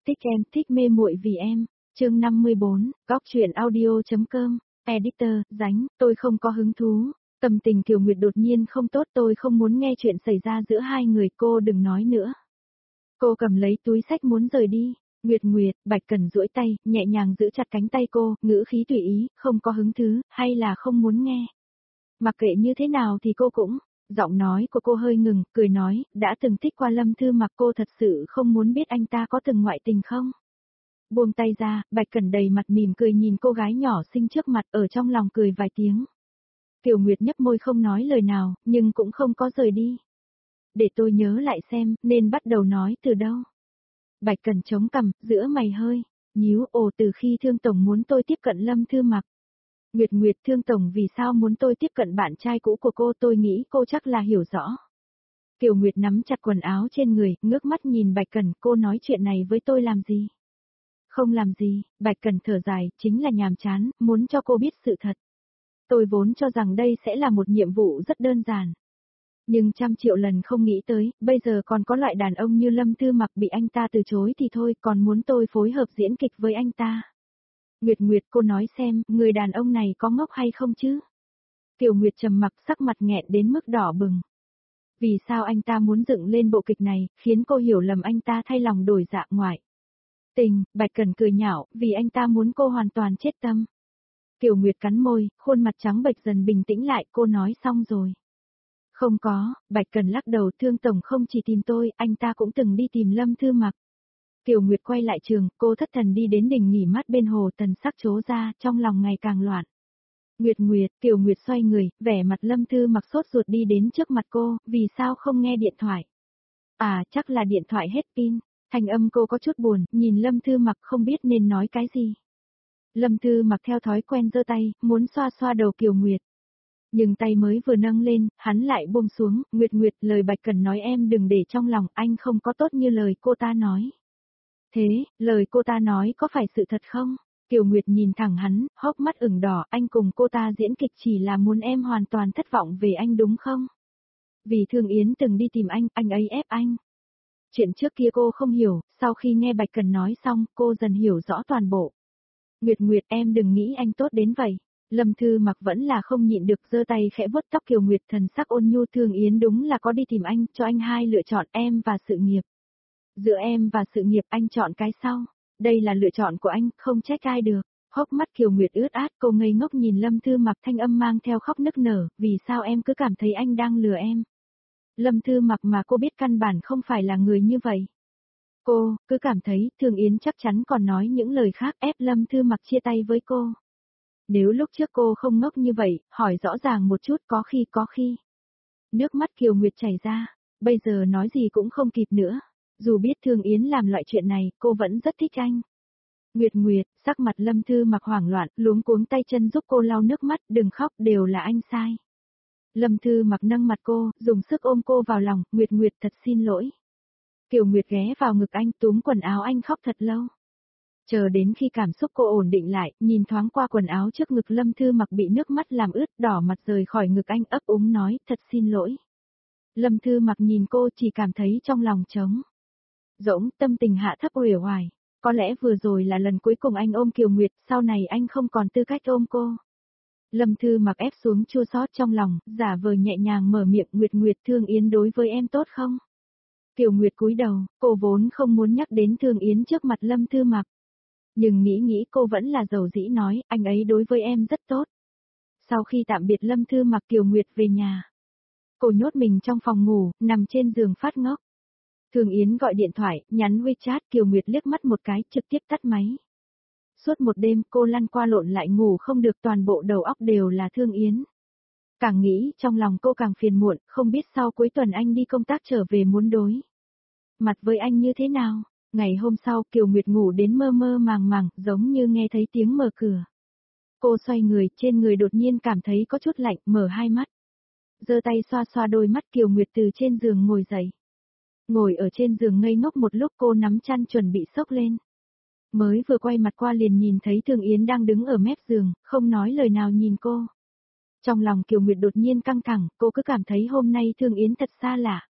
Thích em, thích mê muội vì em. Chương 54, góc truyện audio.com. Editor, Dánh, tôi không có hứng thú. Tâm tình Kiều Nguyệt đột nhiên không tốt, tôi không muốn nghe chuyện xảy ra giữa hai người, cô đừng nói nữa. Cô cầm lấy túi xách muốn rời đi. Nguyệt, Bạch Cẩn duỗi tay, nhẹ nhàng giữ chặt cánh tay cô, ngữ khí tùy ý, không có hứng thú, hay là không muốn nghe. Mặc kệ như thế nào thì cô cũng. Giọng nói của cô hơi ngừng, cười nói, đã từng thích qua Lâm Thư Mặc, cô thật sự không muốn biết anh ta có từng ngoại tình không? Buông tay ra, Bạch Cẩn đầy mặt mỉm cười nhìn cô gái nhỏ xinh trước mặt, ở trong lòng cười vài tiếng. Kiều Nguyệt nhấp môi không nói lời nào, nhưng cũng không có rời đi. Để tôi nhớ lại xem, nên bắt đầu nói từ đâu. Bạch Cẩn chống cằm, giữa mày hơi nhíu, từ khi Thương Tổng muốn tôi tiếp cận Lâm Thư Mặc. Nguyệt, Thương Tổng vì sao muốn tôi tiếp cận bạn trai cũ của cô, tôi nghĩ cô chắc là hiểu rõ. Kiều Nguyệt nắm chặt quần áo trên người, ngước mắt nhìn Bạch Cẩn, cô nói chuyện này với tôi làm gì? Không làm gì, Bạch Cẩn thở dài, chính là nhàm chán, muốn cho cô biết sự thật. Tôi vốn cho rằng đây sẽ là một nhiệm vụ rất đơn giản. Nhưng trăm triệu lần không nghĩ tới, bây giờ còn có loại đàn ông như Lâm Thư Mặc bị anh ta từ chối thì thôi, còn muốn tôi phối hợp diễn kịch với anh ta. Nguyệt, cô nói xem, người đàn ông này có ngốc hay không chứ? Kiều Nguyệt trầm mặc, sắc mặt nghẹn đến mức đỏ bừng. Vì sao anh ta muốn dựng lên bộ kịch này, khiến cô hiểu lầm anh ta thay lòng đổi dạ ngoại tình? Bạch Cẩn cười nhạo, vì anh ta muốn cô hoàn toàn chết tâm. Kiều Nguyệt cắn môi, khuôn mặt trắng bệch dần bình tĩnh lại, cô nói xong rồi. Không có, Bạch Cẩn lắc đầu, Thương Tổng không chỉ tìm tôi, anh ta cũng từng đi tìm Lâm Thư Mặc. Kiều Nguyệt quay lại trường, cô thất thần đi đến đỉnh nghỉ mát bên hồ, tần sắc trố ra, trong lòng ngày càng loạn. Nguyệt, Kiều Nguyệt xoay người, vẻ mặt Lâm Thư Mặc sốt ruột đi đến trước mặt cô, vì sao không nghe điện thoại? À, chắc là điện thoại hết pin. Thanh âm cô có chút buồn, nhìn Lâm Thư Mặc không biết nên nói cái gì. Lâm Thư Mặc theo thói quen giơ tay, muốn xoa xoa đầu Kiều Nguyệt. Nhưng tay mới vừa nâng lên, hắn lại buông xuống, Nguyệt, lời Bạch Cẩn nói em đừng để trong lòng, anh không có tốt như lời cô ta nói. Thế, lời cô ta nói có phải sự thật không? Kiều Nguyệt nhìn thẳng hắn, hốc mắt ửng đỏ, anh cùng cô ta diễn kịch chỉ là muốn em hoàn toàn thất vọng về anh đúng không? Vì Thương Yến từng đi tìm anh ấy ép anh. Chuyện trước kia cô không hiểu, sau khi nghe Bạch Cẩn nói xong, cô dần hiểu rõ toàn bộ. Nguyệt, em đừng nghĩ anh tốt đến vậy. Lâm Thư Mặc vẫn là không nhịn được, giơ tay khẽ vuốt tóc Kiều Nguyệt, thần sắc ôn nhu, Thương Yến đúng là có đi tìm anh, cho anh hai lựa chọn, em và sự nghiệp. Giữa em và sự nghiệp anh chọn cái sau. Đây là lựa chọn của anh, không trách ai được. Hốc mắt Kiều Nguyệt ướt át, cô ngây ngốc nhìn Lâm Thư Mặc, thanh âm mang theo khóc nức nở, vì sao em cứ cảm thấy anh đang lừa em? Lâm Thư Mặc mà cô biết căn bản không phải là người như vậy. Cô, cứ cảm thấy, Thương Yến chắc chắn còn nói những lời khác ép Lâm Thư Mặc chia tay với cô. Nếu lúc trước cô không ngốc như vậy, hỏi rõ ràng một chút, có khi. Nước mắt Kiều Nguyệt chảy ra, bây giờ nói gì cũng không kịp nữa. Dù biết Thương Yến làm loại chuyện này, cô vẫn rất thích anh. Nguyệt, sắc mặt Lâm Thư Mặc hoảng loạn, luống cuống tay chân giúp cô lau nước mắt, đừng khóc, đều là anh sai. Lâm Thư Mặc nâng mặt cô, dùng sức ôm cô vào lòng, Nguyệt, thật xin lỗi. Kiều Nguyệt ghé vào ngực anh, túm quần áo anh khóc thật lâu. Chờ đến khi cảm xúc cô ổn định lại, nhìn thoáng qua quần áo trước ngực Lâm Thư Mặc bị nước mắt làm ướt, đỏ mặt rời khỏi ngực anh, ấp úng nói, thật xin lỗi. Lâm Thư Mặc nhìn cô, chỉ cảm thấy trong lòng trống rỗng, tâm tình hạ thấp uể oải. Có lẽ vừa rồi là lần cuối cùng anh ôm Kiều Nguyệt, sau này anh không còn tư cách ôm cô. Lâm Thư Mặc ép xuống chua xót trong lòng, giả vờ nhẹ nhàng mở miệng, Nguyệt, Thương Yến đối với em tốt không? Kiều Nguyệt cúi đầu, cô vốn không muốn nhắc đến Thương Yến trước mặt Lâm Thư Mặc. Nhưng nghĩ cô vẫn là dầu dĩ nói, anh ấy đối với em rất tốt. Sau khi tạm biệt Lâm Thư Mặc, Kiều Nguyệt về nhà. Cô nhốt mình trong phòng ngủ, nằm trên giường phát ngốc. Thương Yến gọi điện thoại, nhắn WeChat, Kiều Nguyệt liếc mắt một cái, trực tiếp tắt máy. Suốt một đêm cô lăn qua lộn lại ngủ không được, toàn bộ đầu óc đều là Thương Yến. Càng nghĩ trong lòng cô càng phiền muộn, không biết sau cuối tuần anh đi công tác trở về muốn đối mặt với anh như thế nào. Ngày hôm sau Kiều Nguyệt ngủ đến mơ mơ màng màng, giống như nghe thấy tiếng mở cửa. Cô xoay người, trên người đột nhiên cảm thấy có chút lạnh, mở hai mắt. Giơ tay xoa xoa đôi mắt, Kiều Nguyệt từ trên giường ngồi dậy. Ngồi ở trên giường ngây ngốc một lúc, cô nắm chăn chuẩn bị xốc lên. Mới vừa quay mặt qua liền nhìn thấy Thương Yến đang đứng ở mép giường, không nói lời nào nhìn cô. Trong lòng Kiều Nguyệt đột nhiên căng thẳng, cô cứ cảm thấy hôm nay Thương Yến thật xa lạ.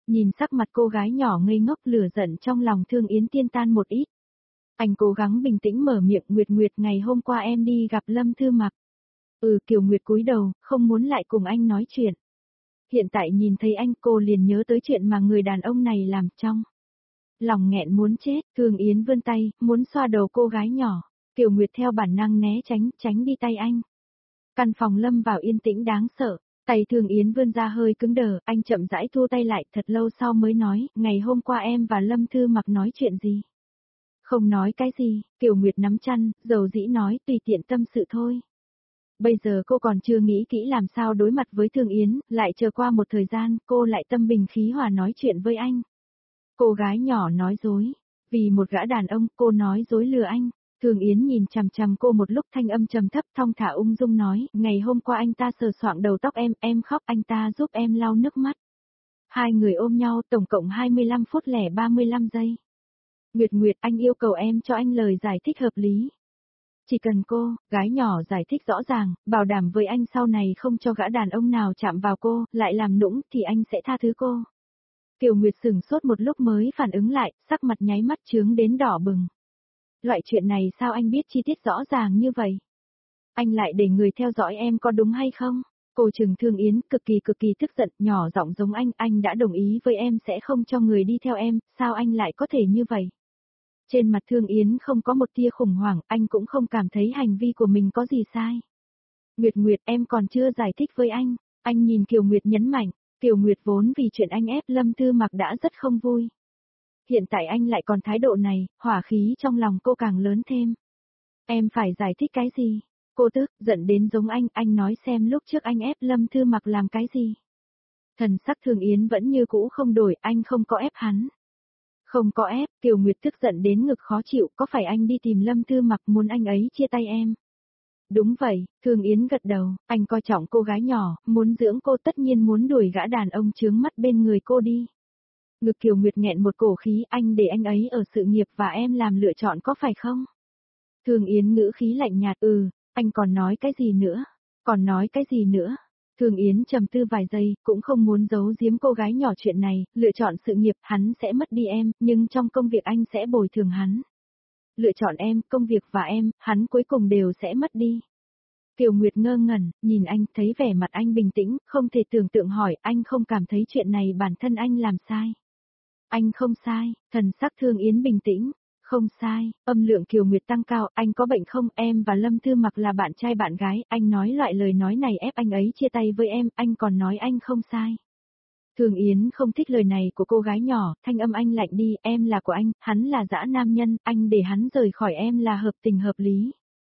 Nhìn sắc mặt cô gái nhỏ ngây ngốc, lửa giận trong lòng Thương Yến tiên tan một ít. Anh cố gắng bình tĩnh mở miệng, Nguyệt Nguyệt, ngày hôm qua em đi gặp Lâm Thư Mặc. Kiều Nguyệt cúi đầu, không muốn lại cùng anh nói chuyện. Hiện tại nhìn thấy anh, cô liền nhớ tới chuyện mà người đàn ông này làm, trong lòng nghẹn muốn chết. Thương Yến vươn tay, muốn xoa đầu cô gái nhỏ. Kiều Nguyệt theo bản năng né tránh đi tay anh. Căn phòng lâm vào yên tĩnh đáng sợ. Tay Thương Yến vươn ra hơi cứng đờ, anh chậm rãi thu tay lại, thật lâu sau mới nói, ngày hôm qua em và Lâm Thư Mặc nói chuyện gì? Không nói cái gì, Kiều Nguyệt nắm chăn, dầu dĩ nói, tùy tiện tâm sự thôi. Bây giờ cô còn chưa nghĩ kỹ làm sao đối mặt với Thương Yến, lại chờ qua một thời gian, cô lại tâm bình khí hòa nói chuyện với anh. Cô gái nhỏ nói dối, vì một gã đàn ông, cô nói dối lừa anh. Thương Yến nhìn chằm chằm cô một lúc, thanh âm trầm thấp thong thả ung dung nói, ngày hôm qua anh ta sờ soạng đầu tóc em khóc, anh ta giúp em lau nước mắt. Hai người ôm nhau tổng cộng 25 phút lẻ 35 giây. Nguyệt Nguyệt, anh yêu cầu em cho anh lời giải thích hợp lý. Chỉ cần cô, gái nhỏ giải thích rõ ràng, bảo đảm với anh sau này không cho gã đàn ông nào chạm vào cô, lại làm nũng thì anh sẽ tha thứ cô. Kiều Nguyệt sửng sốt một lúc mới phản ứng lại, sắc mặt nháy mắt chướng đến đỏ bừng. Loại chuyện này sao anh biết chi tiết rõ ràng như vậy? Anh lại để người theo dõi em có đúng hay không? Cô Trừng Thương Yến cực kỳ tức giận, nhỏ giọng giống anh đã đồng ý với em sẽ không cho người đi theo em, sao anh lại có thể như vậy? Trên mặt Thương Yến không có một tia khủng hoảng, anh cũng không cảm thấy hành vi của mình có gì sai. Nguyệt Nguyệt, em còn chưa giải thích với anh nhìn Kiều Nguyệt nhấn mạnh, Kiều Nguyệt vốn vì chuyện anh ép Lâm Thư Mặc đã rất không vui. Hiện tại anh lại còn thái độ này, hỏa khí trong lòng cô càng lớn thêm. Em phải giải thích cái gì? Cô tức, giận đến giống anh nói xem lúc trước anh ép Lâm Thư Mặc làm cái gì? Thần sắc Thương Yến vẫn như cũ không đổi, anh không có ép hắn. Không có ép, Kiều Nguyệt tức giận đến ngực khó chịu, có phải anh đi tìm Lâm Thư Mặc muốn anh ấy chia tay em? Đúng vậy, Thương Yến gật đầu, anh coi trọng cô gái nhỏ, muốn dưỡng cô tất nhiên muốn đuổi gã đàn ông chướng mắt bên người cô đi. Ngực Kiều Nguyệt nghẹn một cổ khí, anh để anh ấy ở sự nghiệp và em làm lựa chọn có phải không? Thương Yến ngữ khí lạnh nhạt, anh còn nói cái gì nữa? Còn nói cái gì nữa? Thương Yến trầm tư vài giây, cũng không muốn giấu giếm cô gái nhỏ chuyện này, lựa chọn sự nghiệp, hắn sẽ mất đi em, nhưng trong công việc anh sẽ bồi thường hắn. Lựa chọn em, công việc và em, hắn cuối cùng đều sẽ mất đi. Kiều Nguyệt ngơ ngẩn, nhìn anh, thấy vẻ mặt anh bình tĩnh, không thể tưởng tượng hỏi, anh không cảm thấy chuyện này bản thân anh làm sai. Anh không sai, thần sắc Thương Yến bình tĩnh. Không sai, âm lượng Kiều Nguyệt tăng cao, anh có bệnh không, em và Lâm Thư Mặc là bạn trai bạn gái, anh nói loại lời nói này ép anh ấy chia tay với em, anh còn nói anh không sai. Thương Yến không thích lời này của cô gái nhỏ, thanh âm anh lạnh đi, em là của anh, hắn là dã nam nhân, anh để hắn rời khỏi em là hợp tình hợp lý.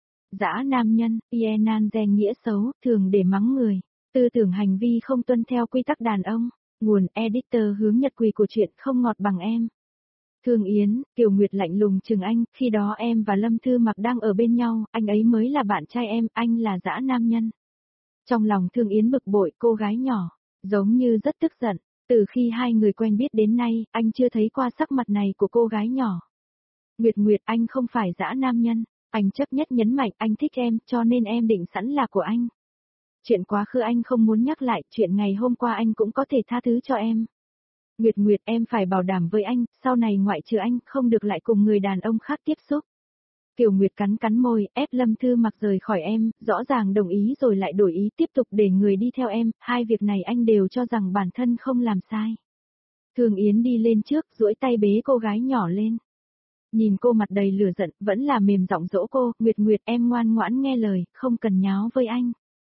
Dã nam nhân, Ienan gen nghĩa xấu, thường để mắng người, tư tưởng hành vi không tuân theo quy tắc đàn ông, nguồn editor hướng nhật quỳ của chuyện không ngọt bằng em. Thương Yến, Kiều Nguyệt lạnh lùng chừng anh, khi đó em và Lâm Thư Mặc đang ở bên nhau, anh ấy mới là bạn trai em, anh là dã nam nhân. Trong lòng Thương Yến bực bội, cô gái nhỏ, giống như rất tức giận, từ khi hai người quen biết đến nay, anh chưa thấy qua sắc mặt này của cô gái nhỏ. Nguyệt Nguyệt, anh không phải dã nam nhân, anh chấp nhất nhấn mạnh anh thích em, cho nên em định sẵn là của anh. Chuyện quá khứ anh không muốn nhắc lại, chuyện ngày hôm qua anh cũng có thể tha thứ cho em. Nguyệt Nguyệt, em phải bảo đảm với anh, sau này ngoại trừ anh, không được lại cùng người đàn ông khác tiếp xúc. Kiều Nguyệt cắn môi, ép Lâm Thư Mặc rời khỏi em, rõ ràng đồng ý rồi lại đổi ý tiếp tục để người đi theo em, hai việc này anh đều cho rằng bản thân không làm sai. Thương Yến đi lên trước, duỗi tay bế cô gái nhỏ lên. Nhìn cô mặt đầy lửa giận, vẫn là mềm giọng dỗ cô, Nguyệt Nguyệt em ngoan ngoãn nghe lời, không cần nháo với anh.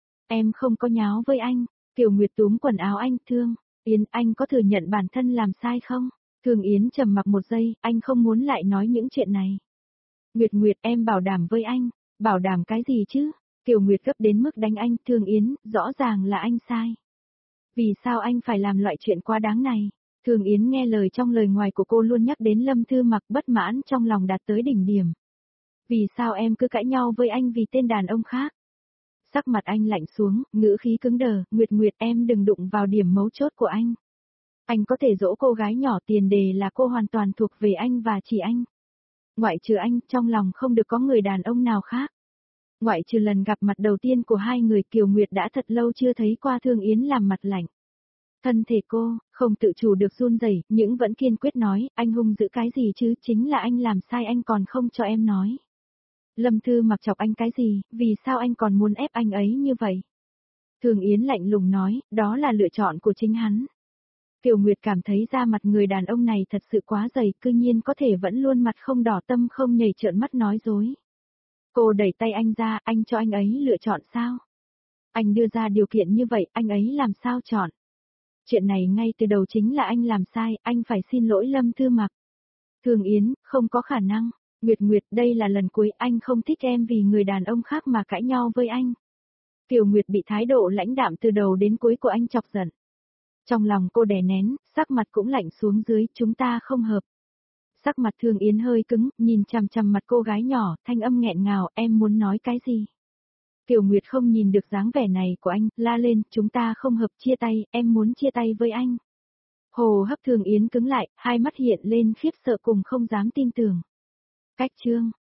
Em không có nháo với anh, Kiều Nguyệt túm quần áo anh, Thương Yến, anh có thừa nhận bản thân làm sai không? Thương Yến trầm mặc một giây, anh không muốn lại nói những chuyện này. Nguyệt Nguyệt em bảo đảm với anh, bảo đảm cái gì chứ? Kiều Nguyệt gấp đến mức đánh anh, Thương Yến, rõ ràng là anh sai. Vì sao anh phải làm loại chuyện quá đáng này? Thương Yến nghe lời trong lời ngoài của cô luôn nhắc đến Lâm Thư Mặc, bất mãn trong lòng đạt tới đỉnh điểm. Vì sao em cứ cãi nhau với anh vì tên đàn ông khác? Sắc mặt anh lạnh xuống, ngữ khí cứng đờ, Nguyệt Nguyệt em đừng đụng vào điểm mấu chốt của anh. Anh có thể dỗ cô gái nhỏ, tiền đề là cô hoàn toàn thuộc về anh và chỉ anh. Ngoại trừ anh, trong lòng không được có người đàn ông nào khác. Ngoại trừ lần gặp mặt đầu tiên của hai người, Kiều Nguyệt đã thật lâu chưa thấy qua Thương Yến làm mặt lạnh. Thân thể cô, không tự chủ được run rẩy, nhưng vẫn kiên quyết nói, anh hung dữ cái gì chứ, chính là anh làm sai anh còn không cho em nói. Lâm Thư Mặc chọc anh cái gì, vì sao anh còn muốn ép anh ấy như vậy? Thường Yến lạnh lùng nói, đó là lựa chọn của chính hắn. Kiều Nguyệt cảm thấy da mặt người đàn ông này thật sự quá dày, cư nhiên có thể vẫn luôn mặt không đỏ tâm không nhảy trợn mắt nói dối. Cô đẩy tay anh ra, anh cho anh ấy lựa chọn sao? Anh đưa ra điều kiện như vậy, anh ấy làm sao chọn? Chuyện này ngay từ đầu chính là anh làm sai, anh phải xin lỗi Lâm Thư Mặc. Thường Yến, không có khả năng. Nguyệt Nguyệt, đây là lần cuối anh không thích em vì người đàn ông khác mà cãi nhau với anh. Kiều Nguyệt bị thái độ lãnh đạm từ đầu đến cuối của anh chọc giận. Trong lòng cô đè nén, sắc mặt cũng lạnh xuống dưới, chúng ta không hợp. Sắc mặt Thường Yến hơi cứng, nhìn chằm chằm mặt cô gái nhỏ, thanh âm nghẹn ngào, em muốn nói cái gì? Kiều Nguyệt không nhìn được dáng vẻ này của anh, la lên, chúng ta không hợp, chia tay, em muốn chia tay với anh. Hồ hấp Thường Yến cứng lại, hai mắt hiện lên khiếp sợ cùng không dám tin tưởng. Cách chương